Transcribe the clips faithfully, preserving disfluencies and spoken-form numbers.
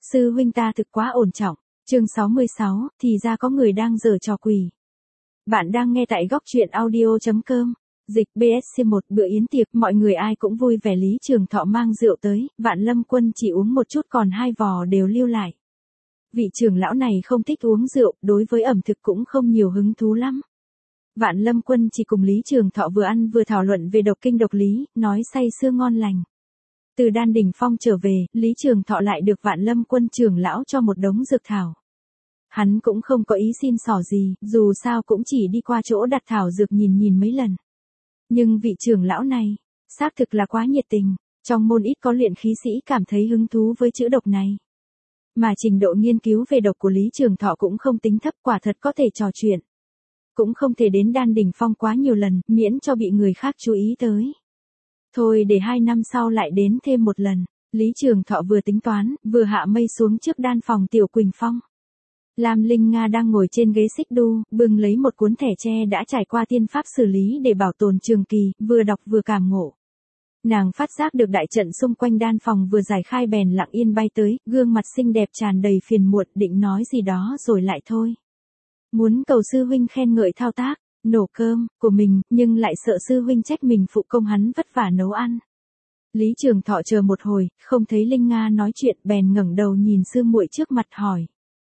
Sư huynh ta thực quá ổn trọng. Chương sáu mươi sáu, thì ra có người đang giở trò quỷ. Bạn đang nghe tại góc truyện audio chấm com. Dịch bê ét xê một bữa yến tiệc, mọi người ai cũng vui vẻ. Lý Trường Thọ mang rượu tới, Vạn Lâm Quân chỉ uống một chút còn hai vò đều lưu lại. Vị trưởng lão này không thích uống rượu, đối với ẩm thực cũng không nhiều hứng thú lắm. Vạn Lâm Quân chỉ cùng Lý Trường Thọ vừa ăn vừa thảo luận về độc kinh độc lý, nói say sưa ngon lành. Từ Đan Đỉnh Phong trở về, Lý Trường Thọ lại được Vạn Lâm Quân trưởng lão cho một đống dược thảo. Hắn cũng không có ý xin xỏ gì, dù sao cũng chỉ đi qua chỗ đặt thảo dược nhìn nhìn mấy lần. Nhưng vị trưởng lão này, xác thực là quá nhiệt tình, trong môn ít có luyện khí sĩ cảm thấy hứng thú với chữ độc này. Mà trình độ nghiên cứu về độc của Lý Trường Thọ cũng không tính thấp, quả thật có thể trò chuyện. Cũng không thể đến Đan Đỉnh Phong quá nhiều lần, miễn cho bị người khác chú ý tới. Thôi để hai năm sau lại đến thêm một lần. Lý Trường Thọ vừa tính toán, vừa hạ mây xuống trước đan phòng Tiểu Quỳnh Phong. Lam Linh Nga đang ngồi trên ghế xích đu, bưng lấy một cuốn thẻ tre đã trải qua tiên pháp xử lý để bảo tồn trường kỳ, vừa đọc vừa cảm ngộ. Nàng phát giác được đại trận xung quanh đan phòng vừa giải khai bèn lặng yên bay tới, gương mặt xinh đẹp tràn đầy phiền muộn, định nói gì đó rồi lại thôi. Muốn cầu sư huynh khen ngợi thao tác, nổ cơm của mình, nhưng lại sợ sư huynh trách mình phụ công hắn vất vả nấu ăn. Lý Trường Thọ chờ một hồi, không thấy Linh Nga nói chuyện, bèn ngẩng đầu nhìn sư muội trước mặt hỏi.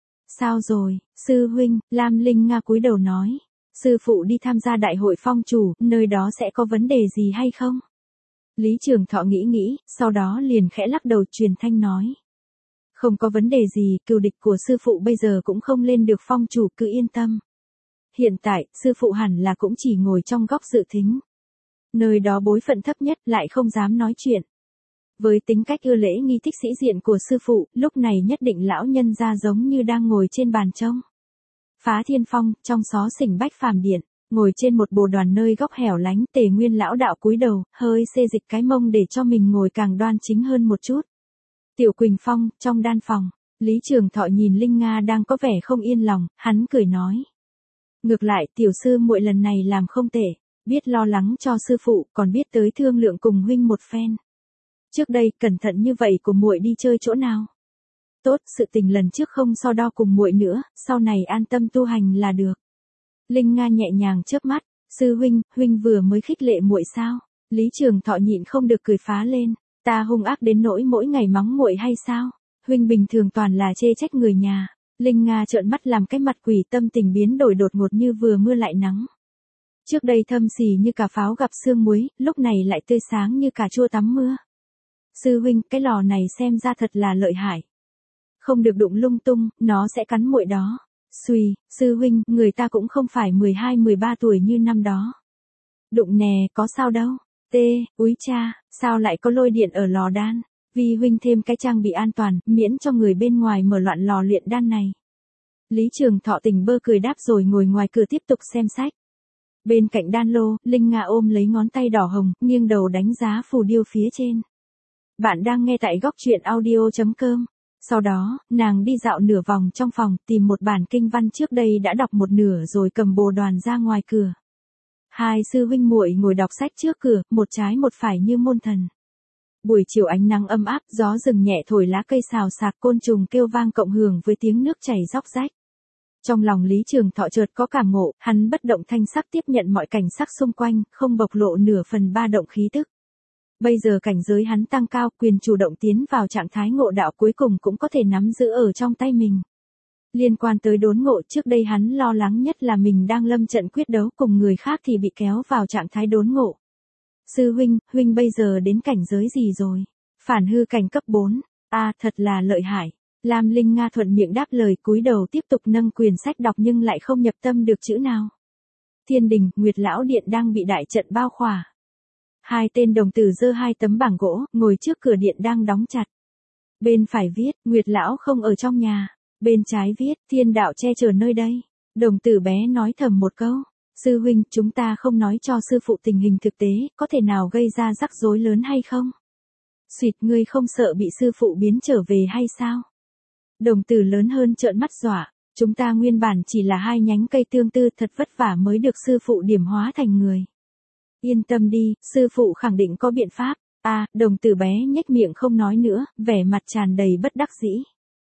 Sao rồi, sư huynh? Lam Linh Nga cúi đầu nói. Sư phụ đi tham gia đại hội phong chủ, nơi đó sẽ có vấn đề gì hay không? Lý Trường Thọ nghĩ nghĩ, sau đó liền khẽ lắc đầu truyền thanh nói. Không có vấn đề gì, cừu địch của sư phụ bây giờ cũng không lên được phong chủ, cứ yên tâm. Hiện tại, sư phụ hẳn là cũng chỉ ngồi trong góc dự thính. Nơi đó bối phận thấp nhất, lại không dám nói chuyện. Với tính cách ưa lễ nghi thích sĩ diện của sư phụ, lúc này nhất định lão nhân ra giống như đang ngồi trên bàn trông. Phá Thiên Phong, trong xó xỉnh Bách Phàm Điện, ngồi trên một bồ đoàn nơi góc hẻo lánh, Tề Nguyên lão đạo cúi đầu, hơi xê dịch cái mông để cho mình ngồi càng đoan chính hơn một chút. Tiểu Quỳnh Phong, trong đan phòng, Lý Trường Thọ nhìn Linh Nga đang có vẻ không yên lòng, hắn cười nói. Ngược lại, tiểu sư muội lần này làm không tệ, biết lo lắng cho sư phụ, còn biết tới thương lượng cùng huynh một phen. Trước đây, cẩn thận như vậy của muội đi chơi chỗ nào? Tốt, sự tình lần trước không so đo cùng muội nữa, sau này an tâm tu hành là được. Linh Nga nhẹ nhàng chớp mắt, sư huynh, huynh vừa mới khích lệ muội sao? Lý Trường Thọ nhịn không được cười phá lên, ta hung ác đến nỗi mỗi ngày mắng muội hay sao? Huynh bình thường toàn là chê trách người nhà. Linh Nga trợn mắt làm cái mặt quỷ, tâm tình biến đổi đột ngột như vừa mưa lại nắng. Trước đây thâm xì như cà pháo gặp sương muối, lúc này lại tươi sáng như cà chua tắm mưa. Sư huynh, cái lò này xem ra thật là lợi hại. Không được đụng lung tung, nó sẽ cắn muội đó. Xùy, sư huynh, người ta cũng không phải mười hai mười ba tuổi như năm đó. Đụng nè, có sao đâu. Tê, úi cha, sao lại có lôi điện ở lò đan? Vì huynh thêm cái trang bị an toàn, miễn cho người bên ngoài mở loạn lò luyện đan này. Lý Trường Thọ tỉnh bơ cười đáp rồi ngồi ngoài cửa tiếp tục xem sách. Bên cạnh đan lô, Linh Nga ôm lấy ngón tay đỏ hồng, nghiêng đầu đánh giá phù điêu phía trên. Bạn đang nghe tại góc truyện audio chấm com. Sau đó, nàng đi dạo nửa vòng trong phòng, tìm một bản kinh văn trước đây đã đọc một nửa rồi cầm bồ đoàn ra ngoài cửa. Hai sư huynh muội ngồi đọc sách trước cửa, một trái một phải như môn thần. Buổi chiều ánh nắng ấm áp, gió rừng nhẹ thổi lá cây xào xạc, côn trùng kêu vang cộng hưởng với tiếng nước chảy róc rách. Trong lòng Lý Trường Thọ chợt có cảm ngộ, hắn bất động thanh sắc tiếp nhận mọi cảnh sắc xung quanh, không bộc lộ nửa phần ba động khí tức. Bây giờ cảnh giới hắn tăng cao, quyền chủ động tiến vào trạng thái ngộ đạo cuối cùng cũng có thể nắm giữ ở trong tay mình. Liên quan tới đốn ngộ, trước đây hắn lo lắng nhất là mình đang lâm trận quyết đấu cùng người khác thì bị kéo vào trạng thái đốn ngộ. Sư huynh, huynh bây giờ đến cảnh giới gì rồi? Phản hư cảnh cấp bốn. À, thật là lợi hại. Lam Linh Nga thuận miệng đáp lời, cúi đầu tiếp tục nâng quyển sách đọc nhưng lại không nhập tâm được chữ nào. Thiên đình, Nguyệt Lão Điện đang bị đại trận bao khỏa. Hai tên đồng tử giơ hai tấm bảng gỗ, ngồi trước cửa điện đang đóng chặt. Bên phải viết, Nguyệt Lão không ở trong nhà. Bên trái viết, thiên đạo che chở nơi đây. Đồng tử bé nói thầm một câu. Sư huynh, chúng ta không nói cho sư phụ tình hình thực tế, có thể nào gây ra rắc rối lớn hay không? Xuyệt, ngươi không sợ bị sư phụ biến trở về hay sao? Đồng tử lớn hơn trợn mắt dọa, chúng ta nguyên bản chỉ là hai nhánh cây tương tư, thật vất vả mới được sư phụ điểm hóa thành người. Yên tâm đi, sư phụ khẳng định có biện pháp. À, đồng tử bé nhếch miệng không nói nữa, vẻ mặt tràn đầy bất đắc dĩ.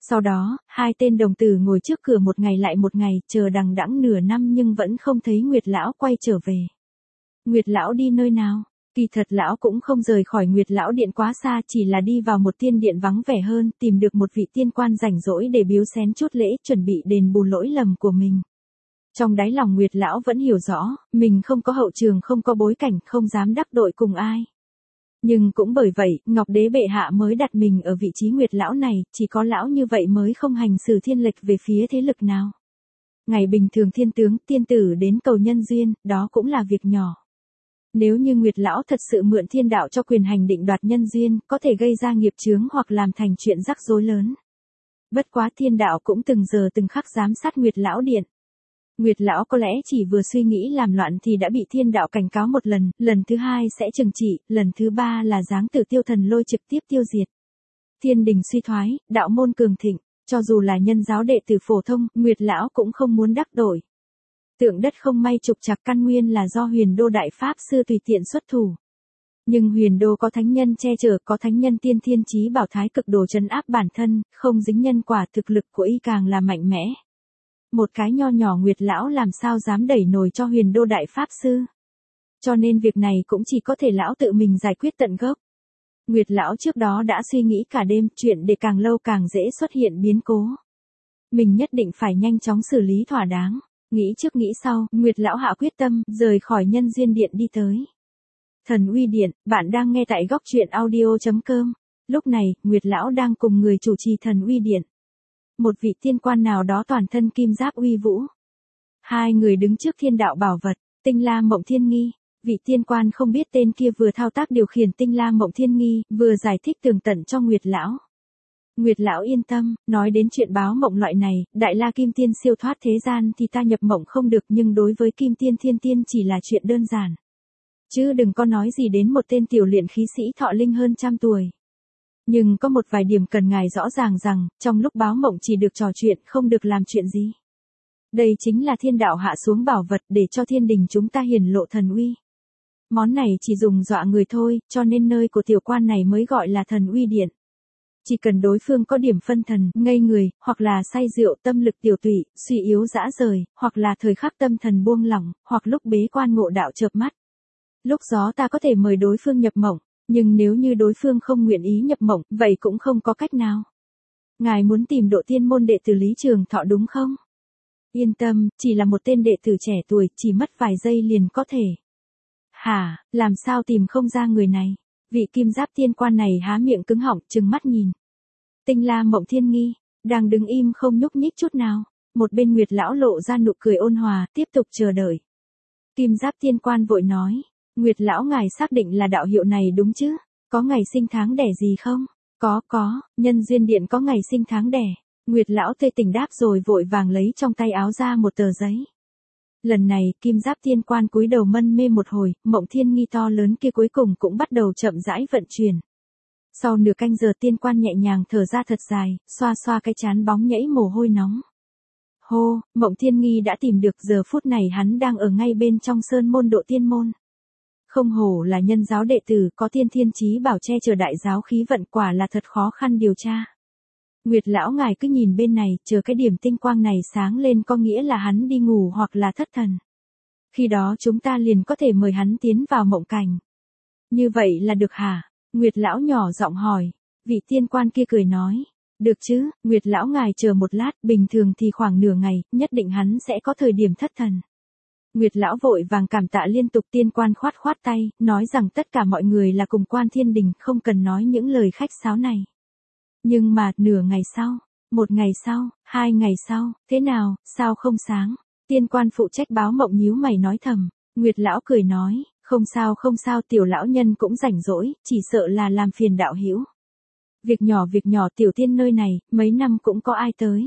Sau đó, hai tên đồng tử ngồi trước cửa một ngày lại một ngày, chờ đằng đẵng nửa năm nhưng vẫn không thấy Nguyệt lão quay trở về. Nguyệt lão đi nơi nào? Kỳ thật lão cũng không rời khỏi Nguyệt lão điện quá xa, chỉ là đi vào một tiên điện vắng vẻ hơn, tìm được một vị tiên quan rảnh rỗi để biếu xén chút lễ, chuẩn bị đền bù lỗi lầm của mình. Trong đáy lòng Nguyệt lão vẫn hiểu rõ, mình không có hậu trường, không có bối cảnh, không dám đắc tội cùng ai. Nhưng cũng bởi vậy, Ngọc Đế bệ hạ mới đặt mình ở vị trí Nguyệt lão này, chỉ có lão như vậy mới không hành xử thiên lệch về phía thế lực nào. Ngày bình thường thiên tướng, tiên tử đến cầu nhân duyên, đó cũng là việc nhỏ. Nếu như Nguyệt lão thật sự mượn thiên đạo cho quyền hành định đoạt nhân duyên, có thể gây ra nghiệp chướng hoặc làm thành chuyện rắc rối lớn. Bất quá thiên đạo cũng từng giờ từng khắc giám sát Nguyệt lão điện. Nguyệt lão có lẽ chỉ vừa suy nghĩ làm loạn thì đã bị thiên đạo cảnh cáo một lần, lần thứ hai sẽ trừng trị, lần thứ ba là giáng tử tiêu thần lôi trực tiếp tiêu diệt. Thiên đình suy thoái, đạo môn cường thịnh, cho dù là nhân giáo đệ tử phổ thông, Nguyệt lão cũng không muốn đắc tội. Tượng đất không may trục trặc căn nguyên là do Huyền Đô đại pháp sư tùy tiện xuất thủ. Nhưng Huyền Đô có thánh nhân che chở, có thánh nhân tiên thiên chí bảo thái cực đồ trấn áp bản thân, không dính nhân quả, thực lực của y càng là mạnh mẽ. Một cái nho nhỏ Nguyệt lão làm sao dám đẩy nổi cho Huyền Đô đại pháp sư. Cho nên việc này cũng chỉ có thể lão tự mình giải quyết tận gốc. Nguyệt lão trước đó đã suy nghĩ cả đêm, chuyện để càng lâu càng dễ xuất hiện biến cố. Mình nhất định phải nhanh chóng xử lý thỏa đáng. Nghĩ trước nghĩ sau, Nguyệt lão hạ quyết tâm, rời khỏi nhân duyên điện đi tới Thần Uy Điện. Bạn đang nghe tại góc truyện audio chấm com. Lúc này, Nguyệt lão đang cùng người chủ trì Thần Uy Điện. Một vị tiên quan nào đó toàn thân kim giáp uy vũ. Hai người đứng trước thiên đạo bảo vật, Tinh La Mộng Thiên Nghi. Vị tiên quan không biết tên kia vừa thao tác điều khiển Tinh La Mộng Thiên Nghi, vừa giải thích tường tận cho Nguyệt lão. Nguyệt lão yên tâm, nói đến chuyện báo mộng loại này, Đại La Kim Tiên siêu thoát thế gian thì ta nhập mộng không được, nhưng đối với Kim Tiên Thiên Tiên chỉ là chuyện đơn giản. Chứ đừng có nói gì đến một tên tiểu luyện khí sĩ thọ linh hơn trăm tuổi. Nhưng có một vài điểm cần ngài rõ ràng rằng, trong lúc báo mộng chỉ được trò chuyện, không được làm chuyện gì. Đây chính là thiên đạo hạ xuống bảo vật để cho thiên đình chúng ta hiển lộ thần uy. Món này chỉ dùng dọa người thôi, cho nên nơi của tiểu quan này mới gọi là Thần Uy Điện. Chỉ cần đối phương có điểm phân thần, ngây người, hoặc là say rượu, tâm lực tiểu tụy, suy yếu dã rời, hoặc là thời khắc tâm thần buông lỏng, hoặc lúc bế quan ngộ đạo chợp mắt. Lúc đó ta có thể mời đối phương nhập mộng, nhưng nếu như đối phương không nguyện ý nhập mộng, vậy cũng không có cách nào. Ngài muốn tìm độ tiên môn đệ tử Lý Trường Thọ đúng không? Yên tâm, chỉ là một tên đệ tử trẻ tuổi, chỉ mất vài giây liền có thể. Hả, làm sao tìm không ra người này? Vị kim giáp tiên quan này há miệng cứng họng, trừng mắt nhìn. Tinh La Mộng Thiên Nghi, đang đứng im không nhúc nhích chút nào. Một bên Nguyệt lão lộ ra nụ cười ôn hòa, tiếp tục chờ đợi. Kim giáp tiên quan vội nói, Nguyệt lão ngài xác định là đạo hiệu này đúng chứ? Có ngày sinh tháng đẻ gì không? Có, có, nhân duyên điện có ngày sinh tháng đẻ. Nguyệt lão tê tỉnh đáp rồi vội vàng lấy trong tay áo ra một tờ giấy. Lần này, kim giáp tiên quan cúi đầu mân mê một hồi, Mộng Thiên Nghi to lớn kia cuối cùng cũng bắt đầu chậm rãi vận chuyển. Sau nửa canh giờ tiên quan nhẹ nhàng thở ra thật dài, xoa xoa cái trán bóng nhẫy mồ hôi nóng. Hô, Mộng Thiên Nghi đã tìm được, giờ phút này hắn đang ở ngay bên trong sơn môn độ tiên môn. Không hổ là nhân giáo đệ tử, có tiên thiên chí bảo che chở đại giáo khí vận, quả là thật khó khăn điều tra. Nguyệt lão ngài cứ nhìn bên này, chờ cái điểm tinh quang này sáng lên có nghĩa là hắn đi ngủ hoặc là thất thần. Khi đó chúng ta liền có thể mời hắn tiến vào mộng cảnh. Như vậy là được hả? Nguyệt lão nhỏ giọng hỏi. Vị tiên quan kia cười nói. Được chứ, Nguyệt lão ngài chờ một lát, bình thường thì khoảng nửa ngày, nhất định hắn sẽ có thời điểm thất thần. Nguyệt lão vội vàng cảm tạ liên tục. Tiên quan khoát khoát tay, nói rằng tất cả mọi người là cùng quan thiên đình, không cần nói những lời khách sáo này. Nhưng mà, nửa ngày sau, một ngày sau, hai ngày sau, thế nào, sao không sáng? Tiên quan phụ trách báo mộng nhíu mày nói thầm. Nguyệt lão cười nói, không sao không sao, tiểu lão nhân cũng rảnh rỗi, chỉ sợ là làm phiền đạo hữu. Việc nhỏ việc nhỏ, tiểu tiên nơi này, mấy năm cũng có ai tới.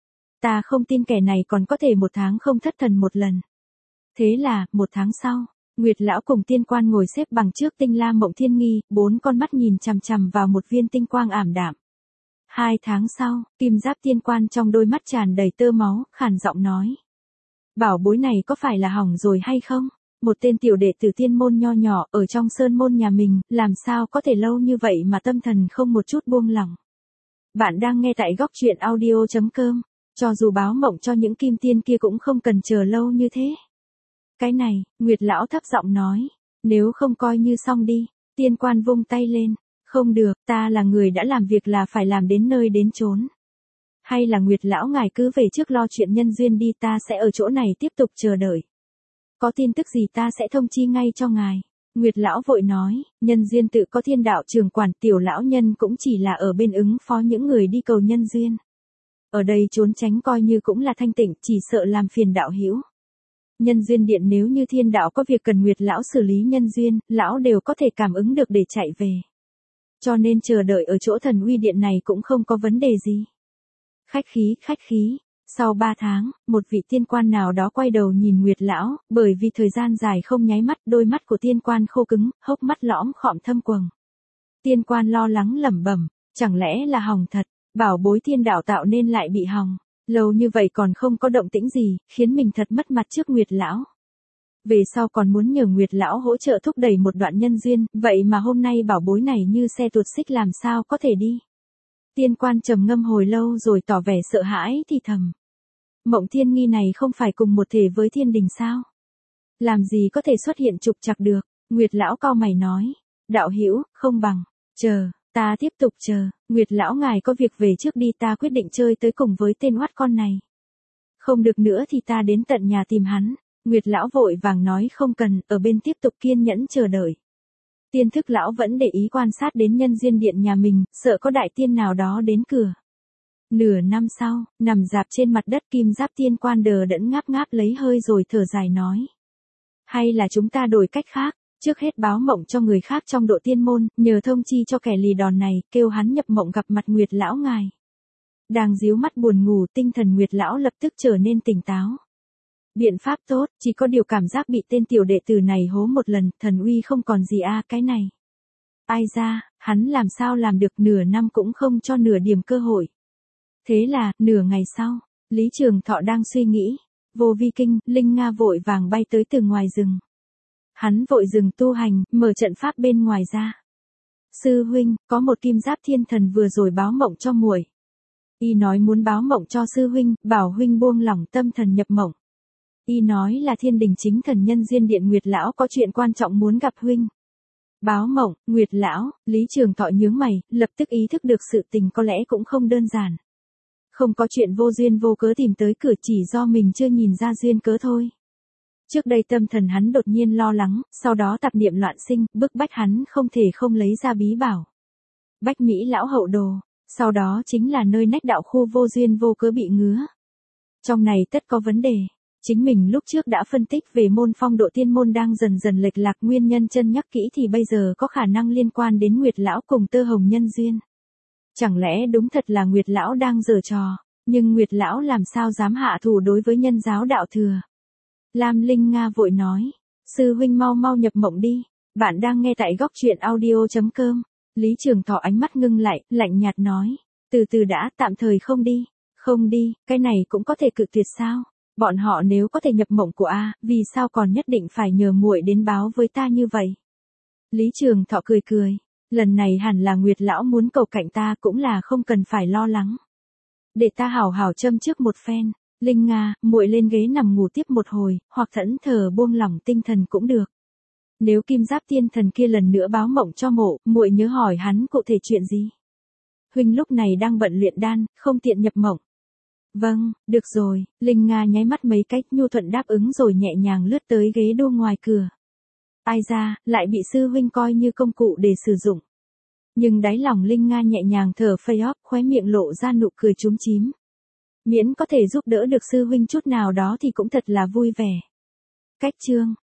Ta không tin kẻ này còn có thể một tháng không thất thần một lần. Thế là, một tháng sau, Nguyệt lão cùng tiên quan ngồi xếp bằng trước Tinh La Mộng Thiên Nghi, bốn con mắt nhìn chằm chằm vào một viên tinh quang ảm đạm. Hai tháng sau, kim giáp tiên quan trong đôi mắt tràn đầy tơ máu, khàn giọng nói. Bảo bối này có phải là hỏng rồi hay không? Một tên tiểu đệ tử tiên môn nho nhỏ ở trong sơn môn nhà mình, làm sao có thể lâu như vậy mà tâm thần không một chút buông lỏng. Bạn đang nghe tại góc truyện audio chấm com. Cho dù báo mộng cho những kim tiên kia cũng không cần chờ lâu như thế. Cái này, Nguyệt lão thấp giọng nói. Nếu không coi như xong đi. Tiên quan vung tay lên. Không được, ta là người đã làm việc là phải làm đến nơi đến chốn. Hay là Nguyệt lão ngài cứ về trước lo chuyện nhân duyên đi, ta sẽ ở chỗ này tiếp tục chờ đợi. Có tin tức gì ta sẽ thông chi ngay cho ngài. Nguyệt lão vội nói, nhân duyên tự có thiên đạo trường quản, tiểu lão nhân cũng chỉ là ở bên ứng phó những người đi cầu nhân duyên. Ở đây trốn tránh coi như cũng là thanh tịnh, chỉ sợ làm phiền đạo hữu. Nhân duyên điện nếu như thiên đạo có việc cần Nguyệt lão xử lý nhân duyên, lão đều có thể cảm ứng được để chạy về. Cho nên chờ đợi ở chỗ thần uy điện này cũng không có vấn đề gì. Khách khí, khách khí. Sau ba tháng, một vị tiên quan nào đó quay đầu nhìn Nguyệt lão, bởi vì thời gian dài không nháy mắt, đôi mắt của tiên quan khô cứng, hốc mắt lõm khọm thâm quầng. Tiên quan lo lắng lẩm bẩm, chẳng lẽ là hỏng thật, bảo bối thiên đạo tạo nên lại bị hỏng, lâu như vậy còn không có động tĩnh gì, khiến mình thật mất mặt trước Nguyệt lão. Về sau còn muốn nhờ Nguyệt lão hỗ trợ thúc đẩy một đoạn nhân duyên, vậy mà hôm nay bảo bối này như xe tuột xích làm sao có thể đi. Tiên quan trầm ngâm hồi lâu rồi tỏ vẻ sợ hãi thì thầm. Mộng thiên nghi này không phải cùng một thể với thiên đình sao? Làm gì có thể xuất hiện trục trặc được? Nguyệt lão cau mày nói. Đạo hữu, không bằng. Chờ, ta tiếp tục chờ. Nguyệt lão ngài có việc về trước đi, ta quyết định chơi tới cùng với tên oát con này. Không được nữa thì ta đến tận nhà tìm hắn. Nguyệt lão vội vàng nói không cần, ở bên tiếp tục kiên nhẫn chờ đợi. Tiên thức lão vẫn để ý quan sát đến nhân duyên điện nhà mình, sợ có đại tiên nào đó đến cửa. Nửa năm sau, nằm dạp trên mặt đất kim giáp tiên quan đờ đẫn ngáp ngáp lấy hơi rồi thở dài nói. Hay là chúng ta đổi cách khác, trước hết báo mộng cho người khác trong độ tiên môn, nhờ thông chi cho kẻ lì đòn này, kêu hắn nhập mộng gặp mặt Nguyệt lão ngài. Đang díu mắt buồn ngủ, tinh thần Nguyệt lão lập tức trở nên tỉnh táo. Biện pháp tốt, chỉ có điều cảm giác bị tên tiểu đệ tử này hố một lần, thần uy không còn gì a à, cái này. Ai ra, hắn làm sao làm được, nửa năm cũng không cho nửa điểm cơ hội. Thế là, nửa ngày sau, Lý Trường Thọ đang suy nghĩ. Vô vi kinh, Linh Nga vội vàng bay tới từ ngoài rừng. Hắn vội dừng tu hành, mở trận pháp bên ngoài ra. Sư huynh, có một kim giáp thiên thần vừa rồi báo mộng cho muội. Y nói muốn báo mộng cho sư huynh, bảo huynh buông lỏng tâm thần nhập mộng. Y nói là thiên đình chính thần nhân duyên điện Nguyệt lão có chuyện quan trọng muốn gặp huynh. Báo mộng, Nguyệt lão, Lý Trường Thọ nhướng mày, lập tức ý thức được sự tình có lẽ cũng không đơn giản. Không có chuyện vô duyên vô cớ tìm tới cửa, chỉ do mình chưa nhìn ra duyên cớ thôi. Trước đây tâm thần hắn đột nhiên lo lắng, sau đó tạp niệm loạn sinh, bức bách hắn không thể không lấy ra bí bảo. Bách Mỹ lão hậu đồ, sau đó chính là nơi nách đạo khu vô duyên vô cớ bị ngứa. Trong này tất có vấn đề. Chính mình lúc trước đã phân tích về môn phong độ tiên môn đang dần dần lệch lạc, nguyên nhân chân nhắc kỹ thì bây giờ có khả năng liên quan đến Nguyệt lão cùng Tơ Hồng nhân duyên. Chẳng lẽ đúng thật là Nguyệt lão đang giở trò, nhưng Nguyệt lão làm sao dám hạ thủ đối với nhân giáo đạo thừa. Lam Linh Nga vội nói, sư huynh mau mau nhập mộng đi, bạn đang nghe tại góc truyện audio chấm com. Lý Trường Thọ ánh mắt ngưng lại, lạnh nhạt nói, từ từ đã, tạm thời không đi. Không đi, cái này cũng có thể cự tuyệt sao? Bọn họ nếu có thể nhập mộng của A, vì sao còn nhất định phải nhờ muội đến báo với ta như vậy? Lý Trường Thọ cười cười, lần này hẳn là Nguyệt lão muốn cầu cạnh ta, cũng là không cần phải lo lắng. Để ta hảo hảo châm trước một phen. Linh Nga, muội lên ghế nằm ngủ tiếp một hồi, hoặc thẫn thờ buông lỏng tinh thần cũng được. Nếu kim giáp tiên thần kia lần nữa báo mộng cho mộ, muội nhớ hỏi hắn cụ thể chuyện gì. Huynh lúc này đang bận luyện đan, không tiện nhập mộng. Vâng, được rồi, Linh Nga nháy mắt mấy cách, nhu thuận đáp ứng rồi nhẹ nhàng lướt tới ghế đu ngoài cửa. Ai ra, lại bị sư huynh coi như công cụ để sử dụng. Nhưng đáy lòng Linh Nga nhẹ nhàng thở phây óp, khóe miệng lộ ra nụ cười chúm chím. Miễn có thể giúp đỡ được sư huynh chút nào đó thì cũng thật là vui vẻ. Cách chương